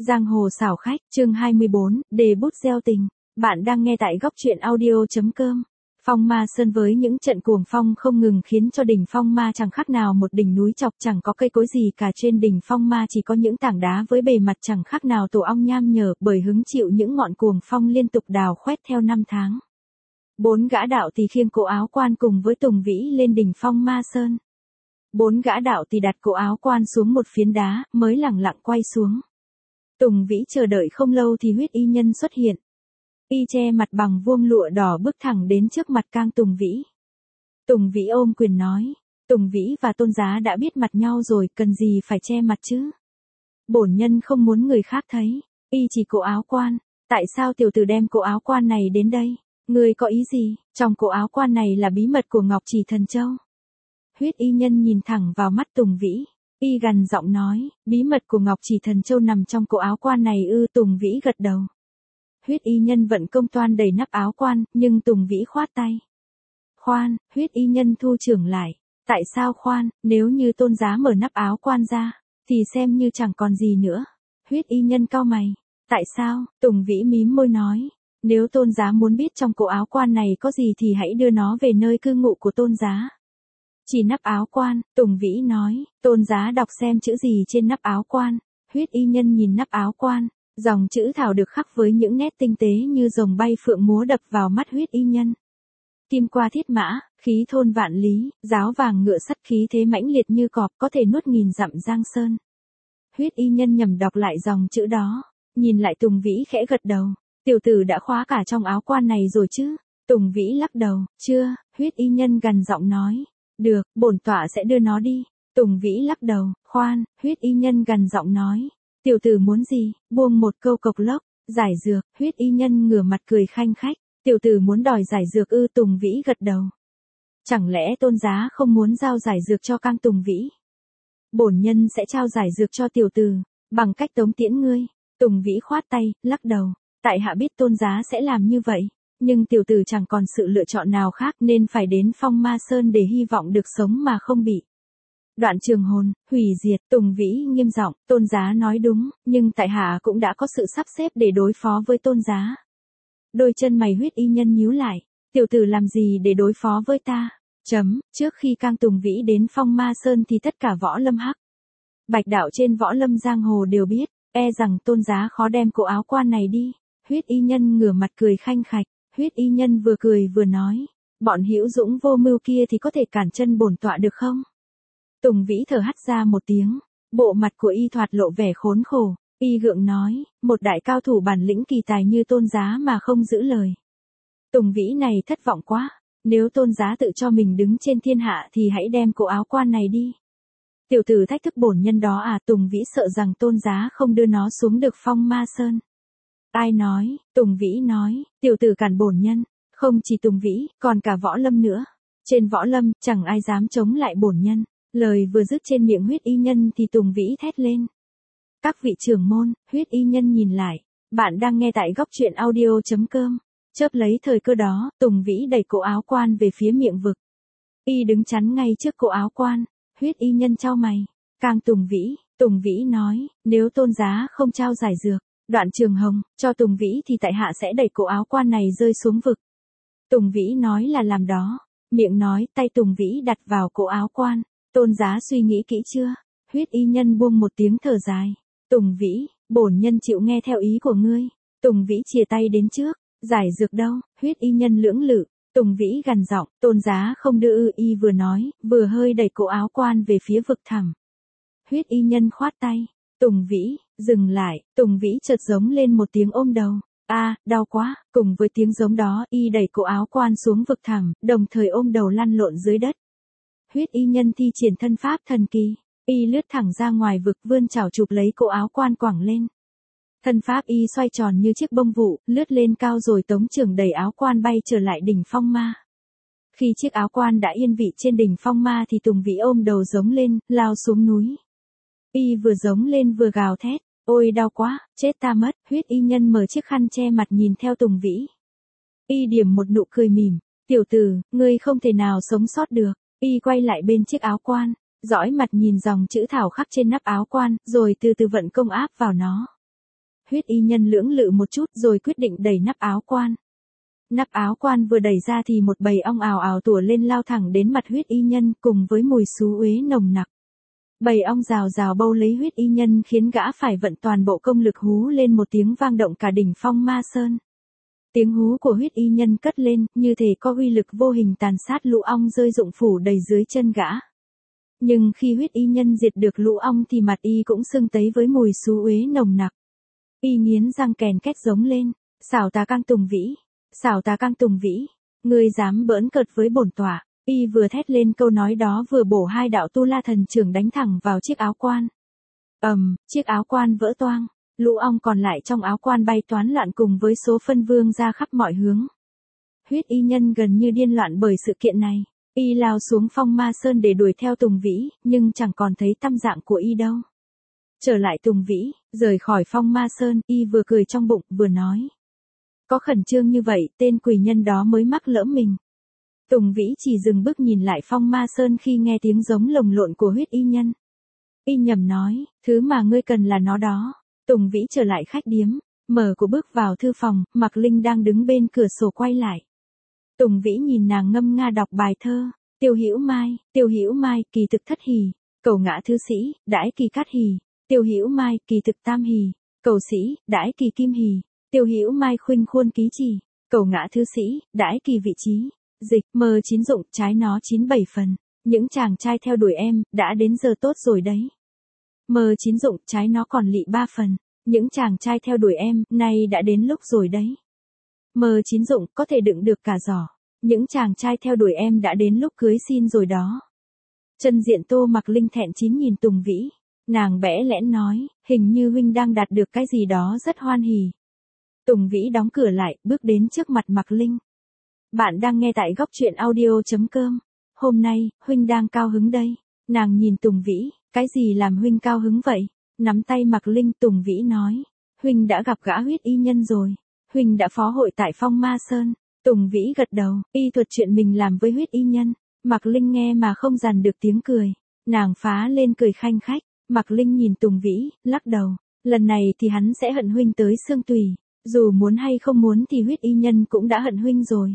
Giang hồ xảo khách, chương 24, đề bút gieo tình. Bạn đang nghe tại góc truyện audio.com. Phong Ma Sơn với những trận cuồng phong không ngừng khiến cho đỉnh Phong Ma chẳng khác nào một đỉnh núi chọc, chẳng có cây cối gì cả, trên đỉnh Phong Ma chỉ có những tảng đá với bề mặt chẳng khác nào tổ ong nham nhở, bởi hứng chịu những ngọn cuồng phong liên tục đào khoét theo năm tháng. 4 gã đạo tỳ khiêng cổ áo quan cùng với Tùng Vĩ lên đỉnh Phong Ma Sơn. 4 gã đạo tỳ đặt cổ áo quan xuống một phiến đá, mới lẳng lặng quay xuống. Tùng Vĩ chờ đợi không lâu thì huyết y nhân xuất hiện. Y che mặt bằng vuông lụa đỏ bước thẳng đến trước mặt Cang Tùng Vĩ. Tùng Vĩ ôm quyền nói, Tùng Vĩ và Tôn Giá đã biết mặt nhau rồi, cần gì phải che mặt chứ? Bổn nhân không muốn người khác thấy. Y chỉ cổ áo quan, tại sao tiểu tử đem cổ áo quan này đến đây? Ngươi có ý gì? Trong cổ áo quan này là bí mật của Ngọc Chỉ Thần Châu. Huyết y nhân nhìn thẳng vào mắt Tùng Vĩ. Y gằn giọng nói, bí mật của Ngọc Chỉ Thần Châu nằm trong cổ áo quan này ư? Tùng Vĩ gật đầu. Huyết y nhân vận công toan đẩy nắp áo quan, nhưng Tùng Vĩ khoát tay. Khoan, huyết y nhân thu trưởng lại. Tại sao khoan, nếu như Tôn Giá mở nắp áo quan ra, thì xem như chẳng còn gì nữa. Huyết y nhân cau mày. Tại sao? Tùng Vĩ mím môi nói. Nếu Tôn Giá muốn biết trong cổ áo quan này có gì thì hãy đưa nó về nơi cư ngụ của Tôn Giá. Chỉ nắp áo quan, Tùng Vĩ nói, Tôn Giá đọc xem chữ gì trên nắp áo quan. Huyết y nhân nhìn nắp áo quan, dòng chữ thảo được khắc với những nét tinh tế như rồng bay phượng múa đập vào mắt huyết y nhân. Kim qua thiết mã, khí thôn vạn lý, giáo vàng ngựa sắt, khí thế mãnh liệt như cọp, có thể nuốt nghìn dặm giang sơn. Huyết y nhân nhẩm đọc lại dòng chữ đó, nhìn lại Tùng Vĩ khẽ gật đầu. Tiểu tử đã khóa cả trong áo quan này rồi chứ? Tùng Vĩ lắc đầu, chưa. Huyết y nhân gằn giọng nói. Được, bổn tọa sẽ đưa nó đi. Tùng Vĩ lắc đầu, khoan. Huyết y nhân gằn giọng nói. Tiểu tử muốn gì? Buông một câu cộc lốc. Giải dược. Huyết y nhân ngửa mặt cười khanh khách. Tiểu tử muốn đòi giải dược ư? Tùng Vĩ gật đầu. Chẳng lẽ Tôn Giá không muốn giao giải dược cho Cang Tùng Vĩ? Bổn nhân sẽ trao giải dược cho tiểu tử, bằng cách tống tiễn ngươi. Tùng Vĩ khoát tay, lắc đầu. Tại hạ biết Tôn Giá sẽ làm như vậy, nhưng tiểu tử chẳng còn sự lựa chọn nào khác nên phải đến Phong Ma Sơn để hy vọng được sống mà không bị đoạn trường hồn, hủy diệt. Tùng Vĩ nghiêm giọng, Tôn Giá nói đúng, nhưng tại hạ cũng đã có sự sắp xếp để đối phó với Tôn Giá. Đôi chân mày huyết y nhân nhíu lại, tiểu tử làm gì để đối phó với ta? Trước khi Cang Tùng Vĩ đến Phong Ma Sơn thì tất cả võ lâm hắc bạch đạo trên võ lâm giang hồ đều biết, e rằng Tôn Giá khó đem cổ áo quan này đi. Huyết y nhân ngửa mặt cười khanh khạch, huyết y nhân vừa cười vừa nói, bọn hữu dũng vô mưu kia thì có thể cản chân bổn tọa được không? Tùng Vĩ thở hắt ra một tiếng, bộ mặt của y thoạt lộ vẻ khốn khổ, y gượng nói, một đại cao thủ bản lĩnh kỳ tài như Tôn Giá mà không giữ lời. Tùng Vĩ này thất vọng quá, nếu Tôn Giá tự cho mình đứng trên thiên hạ thì hãy đem cổ áo quan này đi. Tiểu tử thách thức bổn nhân đó à? Tùng Vĩ sợ rằng Tôn Giá không đưa nó xuống được Phong Ma Sơn. Ai nói? Tùng Vĩ nói, tiểu tử cản bổn nhân. Không chỉ Tùng Vĩ, còn cả võ lâm nữa. Trên võ lâm, chẳng ai dám chống lại bổn nhân. Lời vừa dứt trên miệng huyết y nhân thì Tùng Vĩ thét lên. Các vị trưởng môn, huyết y nhân nhìn lại. Bạn đang nghe tại góc truyện audio.com. Chớp lấy thời cơ đó, Tùng Vĩ đẩy cổ áo quan về phía miệng vực. Y đứng chắn ngay trước cổ áo quan. Huyết y nhân chau mày. Cang Tùng Vĩ nói, nếu Tôn Giá không trao giải dược, đoạn trường hồng, cho Tùng Vĩ thì tại hạ sẽ đẩy cổ áo quan này rơi xuống vực. Tùng Vĩ nói là làm đó. Miệng nói, tay Tùng Vĩ đặt vào cổ áo quan. Tôn Giá suy nghĩ kỹ chưa? Huyết y nhân buông một tiếng thở dài. Tùng Vĩ, bổn nhân chịu nghe theo ý của ngươi. Tùng Vĩ chìa tay đến trước. Giải dược đâu? Huyết y nhân lưỡng lự. Tùng Vĩ gằn giọng, Tôn Giá không đưa ư? Y vừa nói, vừa hơi đẩy cổ áo quan về phía vực thẳm. Huyết y nhân khoát tay. Tùng Vĩ, dừng lại. Tùng Vĩ chợt giống lên một tiếng ôm đầu. Đau quá. Cùng với tiếng giống đó, y đẩy cổ áo quan xuống vực thẳm, đồng thời ôm đầu lăn lộn dưới đất. Huyết y nhân thi triển thân pháp thần kỳ. Y lướt thẳng ra ngoài vực, vươn chảo chụp lấy cổ áo quan quẳng lên. Thân pháp y xoay tròn như chiếc bông vụ, lướt lên cao rồi tống chưởng đẩy áo quan bay trở lại đỉnh Phong Ma. Khi chiếc áo quan đã yên vị trên đỉnh Phong Ma thì Tùng Vĩ ôm đầu giống lên, lao xuống núi. Y vừa giống lên vừa gào thét, ôi đau quá, chết ta mất. Huyết y nhân mở chiếc khăn che mặt nhìn theo Tùng Vĩ. Y điểm một nụ cười mỉm, tiểu tử, ngươi không thể nào sống sót được. Y quay lại bên chiếc áo quan, dõi mặt nhìn dòng chữ thảo khắc trên nắp áo quan, rồi từ từ vận công áp vào nó. Huyết y nhân lưỡng lự một chút rồi quyết định đẩy nắp áo quan. Nắp áo quan vừa đẩy ra thì một bầy ong ào ào tủa lên lao thẳng đến mặt huyết y nhân cùng với mùi xú uế nồng nặc. Bầy ong rào rào bâu lấy huyết y nhân khiến gã phải vận toàn bộ công lực hú lên một tiếng vang động cả đỉnh Phong Ma Sơn. Tiếng hú của huyết y nhân cất lên, như thể có uy lực vô hình tàn sát lũ ong rơi rụng phủ đầy dưới chân gã. Nhưng khi huyết y nhân diệt được lũ ong thì mặt y cũng sưng tấy với mùi xú uế nồng nặc. Y nghiến răng kèn két giống lên, xảo tà cang tùng vĩ, xảo tà cang tùng vĩ, ngươi dám bỡn cợt với bổn tọa. Y vừa thét lên câu nói đó vừa bổ hai đạo tu la thần trưởng đánh thẳng vào chiếc áo quan. Chiếc áo quan vỡ toang, lũ ong còn lại trong áo quan bay toán loạn cùng với số phân vương ra khắp mọi hướng. Huyết y nhân gần như điên loạn bởi sự kiện này. Y lao xuống Phong Ma Sơn để đuổi theo Tùng Vĩ, nhưng chẳng còn thấy tăm dạng của y đâu. Trở lại Tùng Vĩ, rời khỏi Phong Ma Sơn, y vừa cười trong bụng, vừa nói. Có khẩn trương như vậy, tên quỷ nhân đó mới mắc lỡ mình. Tùng Vĩ chỉ dừng bước nhìn lại Phong Ma Sơn khi nghe tiếng giống lồng lộn của huyết y nhân. Y nhầm nói, thứ mà ngươi cần là nó đó. Tùng Vĩ trở lại khách điếm, mở cửa bước vào thư phòng, Mạc Linh đang đứng bên cửa sổ quay lại. Tùng Vĩ nhìn nàng ngâm nga đọc bài thơ, Tiêu Hữu Mai, kỳ thực thất hỷ, cầu ngã thứ sĩ, đãi kỳ cát hỷ, Tiêu Hữu Mai, kỳ thực tam hỷ, cầu sĩ, đãi kỳ kim hỷ, Tiêu Hữu Mai khuynh khuôn ký chỉ, cầu ngã thứ sĩ, đãi kỳ vị trí. Dịch, mờ chín dụng, trái nó 97 phần. Những chàng trai theo đuổi em, đã đến giờ tốt rồi đấy. Mờ chín dụng, trái nó còn lị 3 phần. Những chàng trai theo đuổi em, nay đã đến lúc rồi đấy. Mờ chín dụng, có thể đựng được cả giỏ. Những chàng trai theo đuổi em đã đến lúc cưới xin rồi đó. Chân diện Tô Mạc Linh thẹn chín nhìn Tùng Vĩ. Nàng bẽ lẽn nói, hình như huynh đang đạt được cái gì đó rất hoan hỉ. Tùng Vĩ đóng cửa lại, bước đến trước mặt Mạc Linh. Bạn đang nghe tại góc truyện audio.com. Hôm nay, huynh đang cao hứng đây. Nàng nhìn Tùng Vĩ, cái gì làm huynh cao hứng vậy? Nắm tay Mạc Linh, Tùng Vĩ nói. Huynh đã gặp gã huyết y nhân rồi. Huynh đã phó hội tại Phong Ma Sơn. Tùng Vĩ gật đầu, y thuật chuyện mình làm với huyết y nhân. Mạc Linh nghe mà không dằn được tiếng cười. Nàng phá lên cười khanh khách. Mạc Linh nhìn Tùng Vĩ, lắc đầu. Lần này thì hắn sẽ hận huynh tới xương tủy. Dù muốn hay không muốn thì huyết y nhân cũng đã hận huynh rồi.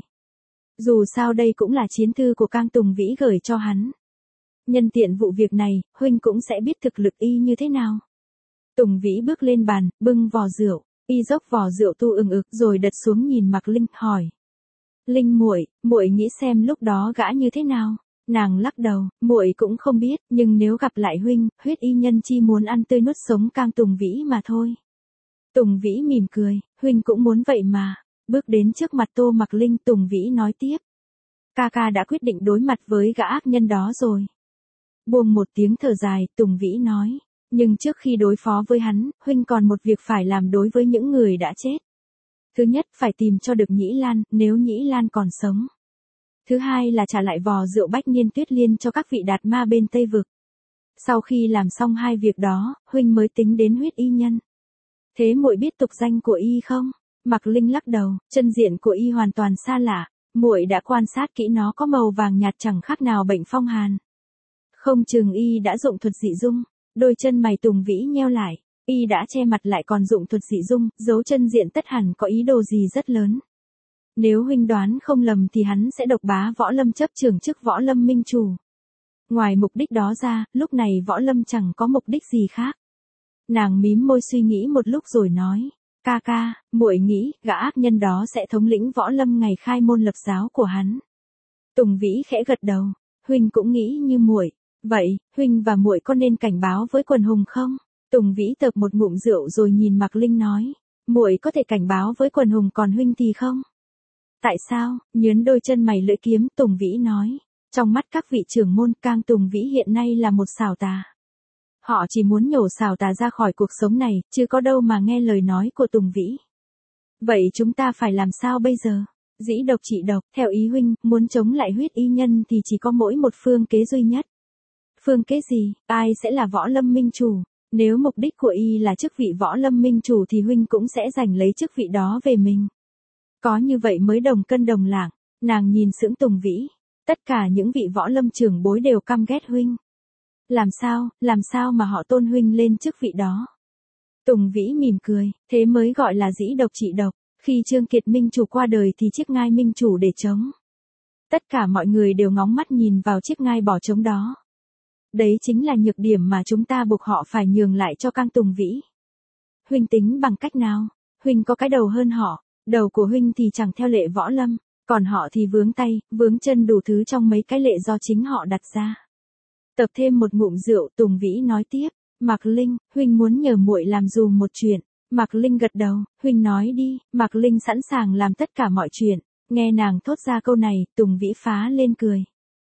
Dù sao đây cũng là chiến thư của Cang Tùng Vĩ gửi cho hắn. Nhân tiện vụ việc này, huynh cũng sẽ biết thực lực y như thế nào. Tùng Vĩ bước lên bàn, bưng vò rượu, y dốc vò rượu tu ừng ực rồi đặt xuống nhìn Mạc Linh, hỏi. Linh muội nghĩ xem lúc đó gã như thế nào? Nàng lắc đầu, muội cũng không biết, nhưng nếu gặp lại huynh, huyết y nhân chi muốn ăn tươi nuốt sống Cang Tùng Vĩ mà thôi. Tùng Vĩ mỉm cười, huynh cũng muốn vậy mà. Bước đến trước mặt Tô Mạc Linh, Tùng Vĩ nói tiếp. Ca ca đã quyết định đối mặt với gã ác nhân đó rồi. Buông một tiếng thở dài, Tùng Vĩ nói. Nhưng trước khi đối phó với hắn, huynh còn một việc phải làm đối với những người đã chết. Thứ nhất, phải tìm cho được Nhĩ Lan, nếu Nhĩ Lan còn sống. Thứ hai là trả lại vò rượu Bách Niên Tuyết Liên cho các vị đạt ma bên Tây Vực. Sau khi làm xong hai việc đó, huynh mới tính đến huyết y nhân. Thế muội biết tục danh của y không? Mạc Linh lắc đầu, chân diện của y hoàn toàn xa lạ, muội đã quan sát kỹ nó có màu vàng nhạt chẳng khác nào bệnh phong hàn. Không chừng y đã dụng thuật dị dung, đôi chân mày Tùng Vĩ nheo lại, y đã che mặt lại còn dụng thuật dị dung, dấu chân diện tất hẳn có ý đồ gì rất lớn. Nếu huynh đoán không lầm thì hắn sẽ độc bá Võ Lâm chấp trưởng chức Võ Lâm Minh Chủ. Ngoài mục đích đó ra, lúc này Võ Lâm chẳng có mục đích gì khác. Nàng mím môi suy nghĩ một lúc rồi nói. Ca ca, muội nghĩ, gã ác nhân đó sẽ thống lĩnh Võ Lâm ngày khai môn lập giáo của hắn. Tùng Vĩ khẽ gật đầu, huynh cũng nghĩ như muội. Vậy, huynh và muội có nên cảnh báo với quần hùng không? Tùng Vĩ tợp một ngụm rượu rồi nhìn Mạc Linh nói, muội có thể cảnh báo với quần hùng còn huynh thì không? Tại sao? Nhớn đôi chân mày lưỡi kiếm, Tùng Vĩ nói, trong mắt các vị trưởng môn, Cang Tùng Vĩ hiện nay là một xảo tà. Họ chỉ muốn nhổ xảo tà ra khỏi cuộc sống này, chứ có đâu mà nghe lời nói của Tùng Vĩ. Vậy chúng ta phải làm sao bây giờ? Dĩ độc trị độc, theo ý huynh, muốn chống lại huyết y nhân thì chỉ có mỗi một phương kế duy nhất. Phương kế gì? Ai sẽ là Võ Lâm Minh Chủ? Nếu mục đích của y là chức vị Võ Lâm Minh Chủ thì huynh cũng sẽ giành lấy chức vị đó về mình. Có như vậy mới đồng cân đồng lạng. Nàng nhìn sững Tùng Vĩ. Tất cả những vị Võ Lâm trưởng bối đều căm ghét huynh. Làm sao mà họ tôn huynh lên chức vị đó? Tùng Vĩ mỉm cười, thế mới gọi là dĩ độc trị độc, khi Trương Kiệt Minh chủ qua đời thì chiếc ngai minh chủ để trống. Tất cả mọi người đều ngóng mắt nhìn vào chiếc ngai bỏ trống đó. Đấy chính là nhược điểm mà chúng ta buộc họ phải nhường lại cho Kang Tùng Vĩ. Huynh tính bằng cách nào? Huynh có cái đầu hơn họ, đầu của huynh thì chẳng theo lệ võ lâm, còn họ thì vướng tay, vướng chân đủ thứ trong mấy cái lệ do chính họ đặt ra. Tập thêm một ngụm rượu, Tùng Vĩ nói tiếp, Mạc Linh, huynh muốn nhờ muội làm dùm một chuyện. Mạc Linh gật đầu, huynh nói đi. Mạc Linh sẵn sàng làm tất cả mọi chuyện. Nghe nàng thốt ra câu này, Tùng Vĩ phá lên cười.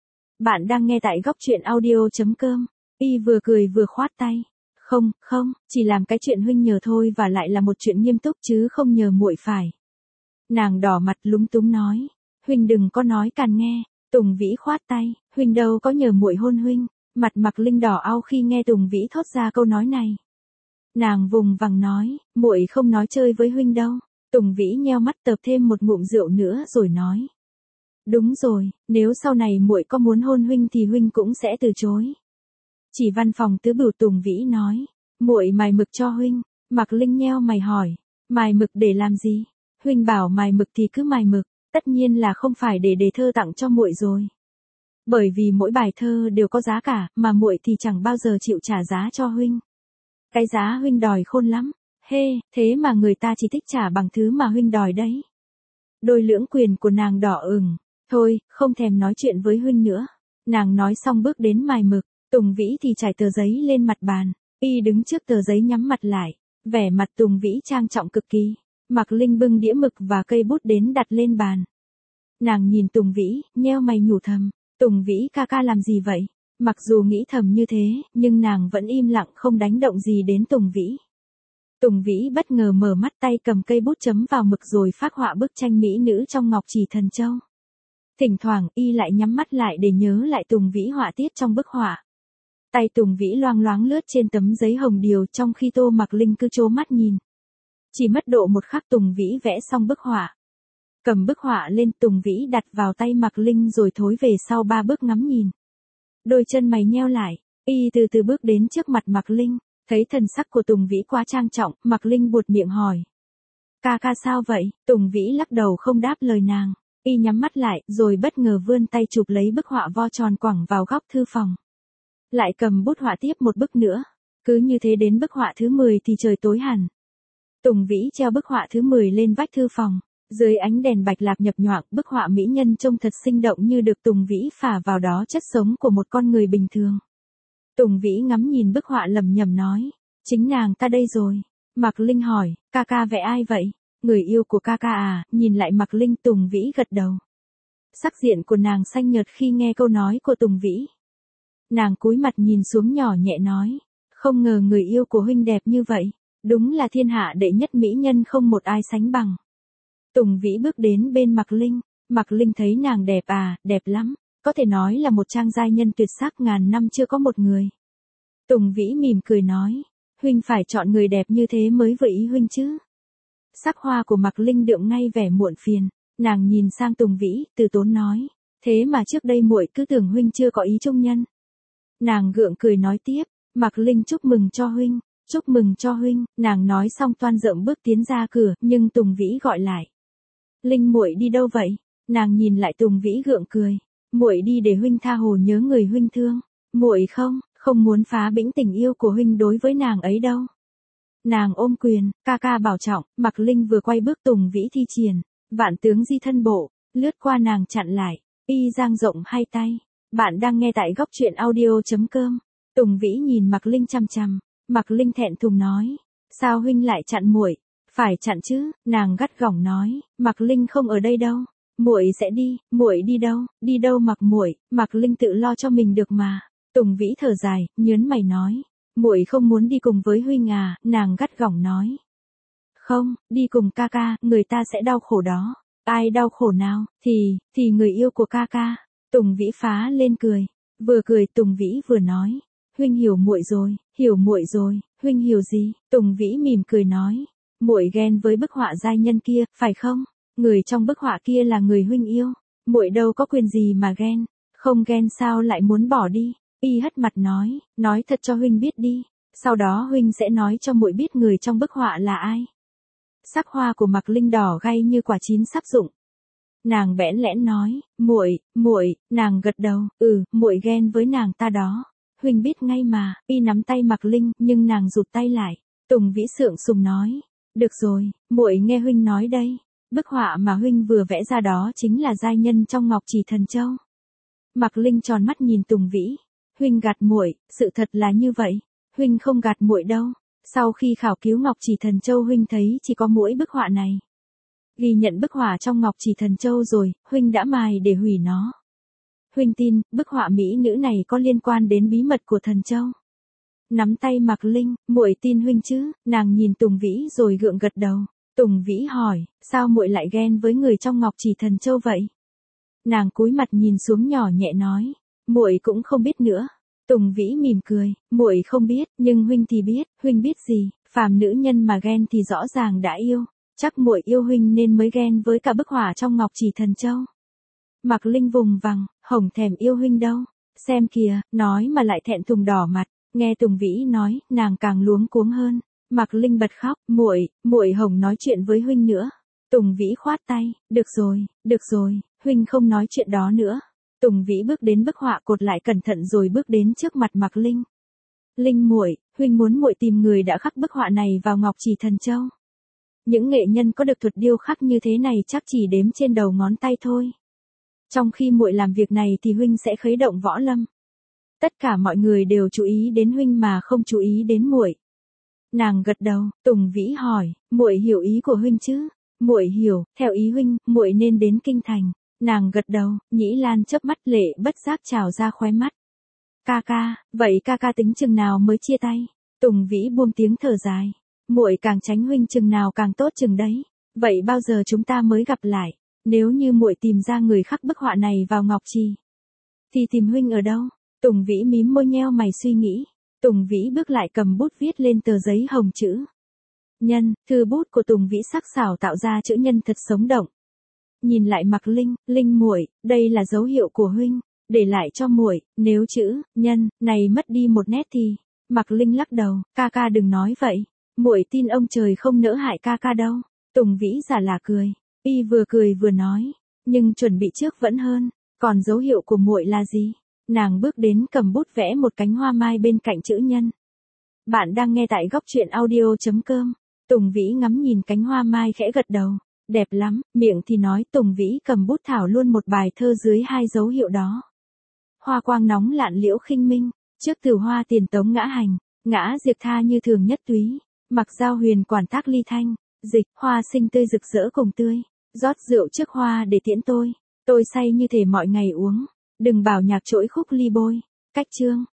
Bạn đang nghe tại góc truyện audio.com. Y vừa cười vừa khoát tay. Không, chỉ làm cái chuyện huynh nhờ thôi và lại là một chuyện nghiêm túc chứ không nhờ muội phải. Nàng đỏ mặt lúng túng nói, huynh đừng có nói càn nghe. Tùng Vĩ khoát tay, huynh đâu có nhờ muội hôn huynh. Mặt Mạc Linh đỏ au khi nghe Tùng Vĩ thốt ra câu nói này. Nàng vùng vằng nói, muội không nói chơi với huynh đâu. Tùng Vĩ nheo mắt tập thêm một ngụm rượu nữa rồi nói. Đúng rồi, nếu sau này muội có muốn hôn huynh thì huynh cũng sẽ từ chối. Chỉ văn phòng tứ bửu, Tùng Vĩ nói, muội mài mực cho huynh. Mạc Linh nheo mày hỏi, mài mực để làm gì? Huynh bảo mài mực thì cứ mài mực, tất nhiên là không phải để đề thơ tặng cho muội rồi. Bởi vì mỗi bài thơ đều có giá cả, mà muội thì chẳng bao giờ chịu trả giá cho huynh. Cái giá huynh đòi khôn lắm. Thế mà người ta chỉ thích trả bằng thứ mà huynh đòi đấy. Đôi lưỡng quyền của nàng đỏ ửng. Thôi, không thèm nói chuyện với huynh nữa. Nàng nói xong bước đến mài mực. Tùng Vĩ thì trải tờ giấy lên mặt bàn. Y đứng trước tờ giấy nhắm mặt lại. Vẻ mặt Tùng Vĩ trang trọng cực kỳ. Mạc Linh bưng đĩa mực và cây bút đến đặt lên bàn. Nàng nhìn Tùng Vĩ, nheo mày nhủ thầm. Tùng Vĩ ca ca làm gì vậy? Mặc dù nghĩ thầm như thế, nhưng nàng vẫn im lặng không đánh động gì đến Tùng Vĩ. Tùng Vĩ bất ngờ mở mắt, tay cầm cây bút chấm vào mực rồi phác họa bức tranh mỹ nữ trong ngọc chỉ thần châu. Thỉnh thoảng y lại nhắm mắt lại để nhớ lại Tùng Vĩ họa tiết trong bức họa. Tay Tùng Vĩ loang loáng lướt trên tấm giấy hồng điều trong khi Tô Mạc Linh cứ trố mắt nhìn. Chỉ mất độ một khắc Tùng Vĩ vẽ xong bức họa. Cầm bức họa lên, Tùng Vĩ đặt vào tay Mạc Linh rồi thối về sau 3 bước ngắm nhìn. Đôi chân mày nheo lại, y từ từ bước đến trước mặt Mạc Linh, thấy thần sắc của Tùng Vĩ quá trang trọng, Mạc Linh buột miệng hỏi. Ca ca sao vậy? Tùng Vĩ lắc đầu không đáp lời nàng, y nhắm mắt lại, rồi bất ngờ vươn tay chụp lấy bức họa vo tròn quẳng vào góc thư phòng. Lại cầm bút họa tiếp một bức nữa, cứ như thế đến bức họa thứ 10 thì trời tối hẳn. Tùng Vĩ treo bức họa thứ 10 lên vách thư phòng. Dưới ánh đèn bạch lạp nhập nhoạng, bức họa mỹ nhân trông thật sinh động như được Tùng Vĩ phả vào đó chất sống của một con người bình thường. Tùng Vĩ ngắm nhìn bức họa lẩm nhẩm nói, chính nàng ta đây rồi. Mạc Linh hỏi, ca ca vẽ ai vậy? Người yêu của ca ca à? Nhìn lại Mạc Linh, Tùng Vĩ gật đầu. Sắc diện của nàng xanh nhợt khi nghe câu nói của Tùng Vĩ. Nàng cúi mặt nhìn xuống nhỏ nhẹ nói, không ngờ người yêu của huynh đẹp như vậy, đúng là thiên hạ đệ nhất mỹ nhân không một ai sánh bằng. Tùng Vĩ bước đến bên Mạc Linh. Mạc Linh thấy nàng đẹp à, đẹp lắm, có thể nói là một trang giai nhân tuyệt sắc, ngàn năm chưa có một người. Tùng Vĩ mỉm cười nói, huynh phải chọn người đẹp như thế mới vừa ý huynh chứ. Sắc hoa của Mạc Linh đượm ngay vẻ muộn phiền, nàng nhìn sang Tùng Vĩ, từ tốn nói, thế mà trước đây muội cứ tưởng huynh chưa có ý trung nhân. Nàng gượng cười nói tiếp, Mạc Linh chúc mừng cho huynh, chúc mừng cho huynh. Nàng nói xong toan dậm bước tiến ra cửa, nhưng Tùng Vĩ gọi lại. Linh muội đi đâu vậy? Nàng nhìn lại Tùng Vĩ gượng cười, muội đi để huynh tha hồ nhớ người huynh thương. Muội không muốn phá bĩnh tình yêu của huynh đối với nàng ấy đâu. Nàng ôm quyền, ca ca bảo trọng. Mạc Linh vừa quay bước, Tùng Vĩ thi triển vạn tướng di thân bộ, lướt qua nàng chặn lại, y dang rộng hai tay. Bạn đang nghe tại góc truyện audio.com. Tùng Vĩ nhìn Mạc Linh chằm chằm. Mạc Linh thẹn thùng nói, sao huynh lại chặn muội? Phải chặn chứ. Nàng gắt gỏng nói, Mạc Linh không ở đây đâu, muội sẽ đi. Muội đi đâu? Đi đâu Mạc muội? Mạc Linh tự lo cho mình được mà. Tùng Vĩ thở dài, nhớn mày nói, muội không muốn đi cùng với huynh à? Nàng gắt gỏng nói, không, đi cùng ca ca, người ta sẽ đau khổ đó. Ai đau khổ nào? Thì người yêu của ca ca. Tùng Vĩ phá lên cười. Vừa cười Tùng Vĩ vừa nói, huynh hiểu muội rồi, hiểu muội rồi. Huynh hiểu gì? Tùng Vĩ mỉm cười nói, muội ghen với bức họa giai nhân kia, phải không? Người trong bức họa kia là người huynh yêu, muội đâu có quyền gì mà ghen. Không ghen sao lại muốn bỏ đi? Y hất mặt nói thật cho huynh biết đi, Sau đó huynh sẽ nói cho muội biết người trong bức họa là ai. Sắc hoa của Mạc Linh đỏ gay như quả chín sắp rụng. Nàng bẽn lẽn nói, muội, nàng gật đầu, muội ghen với nàng ta đó. Huynh biết ngay mà, y nắm tay Mạc Linh, nhưng nàng rụt tay lại. Tùng Vĩ sượng sùng nói, được rồi, muội nghe huynh nói đây. Bức họa mà huynh vừa vẽ ra đó chính là giai nhân trong Ngọc Chỉ Thần Châu. Mạc Linh tròn mắt nhìn Tùng Vĩ, huynh gạt muội, sự thật là như vậy, huynh không gạt muội đâu. Sau khi khảo cứu Ngọc Chỉ Thần Châu huynh thấy chỉ có mỗi bức họa này. Ghi nhận bức họa trong Ngọc Chỉ Thần Châu rồi, huynh đã mài để hủy nó. Huynh tin, bức họa mỹ nữ này có liên quan đến bí mật của Thần Châu. Nắm tay Mạc Linh, muội tin huynh chứ? Nàng nhìn Tùng Vĩ rồi gượng gật đầu. Tùng Vĩ hỏi, sao muội lại ghen với người trong Ngọc Chỉ Thần Châu vậy? Nàng cúi mặt nhìn xuống nhỏ nhẹ nói, muội cũng không biết nữa. Tùng Vĩ mỉm cười, muội không biết, nhưng huynh thì biết, huynh biết gì? Phàm nữ nhân mà ghen thì rõ ràng đã yêu. Chắc muội yêu huynh nên mới ghen với cả bức họa trong Ngọc Chỉ Thần Châu. Mạc Linh vùng vằng, hổng thèm yêu huynh đâu. Xem kìa, nói mà lại thẹn thùng đỏ mặt. Nghe Tùng Vĩ nói, nàng càng luống cuống hơn. Mạc Linh bật khóc, muội hổng nói chuyện với huynh nữa. Tùng Vĩ khoát tay, được rồi, huynh không nói chuyện đó nữa. Tùng Vĩ bước đến bức họa cột lại cẩn thận rồi bước đến trước mặt Mạc Linh. Linh muội, huynh muốn muội tìm người đã khắc bức họa này vào Ngọc Chỉ Thần Châu. Những nghệ nhân có được thuật điêu khắc như thế này chắc chỉ đếm trên đầu ngón tay thôi. Trong khi muội làm việc này thì huynh sẽ khuấy động võ lâm. Tất cả mọi người đều chú ý đến huynh mà không chú ý đến muội. Nàng gật đầu, Tùng Vĩ hỏi, muội hiểu ý của huynh chứ? Muội hiểu, theo ý huynh, muội nên đến kinh thành. Nàng gật đầu, Nhĩ Lan chớp mắt lệ bất giác trào ra khóe mắt. Vậy ca ca tính chừng nào mới chia tay? Tùng Vĩ buông tiếng thở dài. Muội càng tránh huynh chừng nào càng tốt chừng đấy. Vậy bao giờ chúng ta mới gặp lại? Nếu như muội tìm ra người khắc bức họa này vào Ngọc Trì, thì tìm huynh ở đâu? Tùng Vĩ mím môi nheo mày suy nghĩ. Tùng Vĩ bước lại cầm bút viết lên tờ giấy hồng chữ nhân. Thư bút của Tùng Vĩ sắc sảo tạo ra chữ nhân thật sống động. Nhìn lại Mạc Linh, Linh muội, đây là dấu hiệu của huynh, để lại cho muội. Nếu chữ nhân này mất đi một nét thì. Mạc Linh lắc đầu, ca đừng nói vậy. Muội tin ông trời không nỡ hại ca đâu. Tùng Vĩ giả lả cười. Y vừa cười vừa nói, nhưng chuẩn bị trước vẫn hơn. Còn dấu hiệu của muội là gì? Nàng bước đến cầm bút vẽ một cánh hoa mai bên cạnh chữ nhân. Bạn đang nghe tại góc truyện audio.com. Tùng Vĩ ngắm nhìn cánh hoa mai khẽ gật đầu. Đẹp lắm, miệng thì nói. Tùng Vĩ cầm bút thảo luôn một bài thơ dưới hai dấu hiệu đó. Hoa quang nóng lạn liễu khinh minh, trước Tử Hoa tiền tống ngã hành, ngã diệt tha như thường nhất túy, mặc giao huyền quản tác ly thanh, dịch, hoa sinh tươi rực rỡ cùng tươi, rót rượu trước hoa để tiễn tôi say như thể mọi ngày uống, đừng bảo nhạc trỗi khúc ly bôi. Cách chương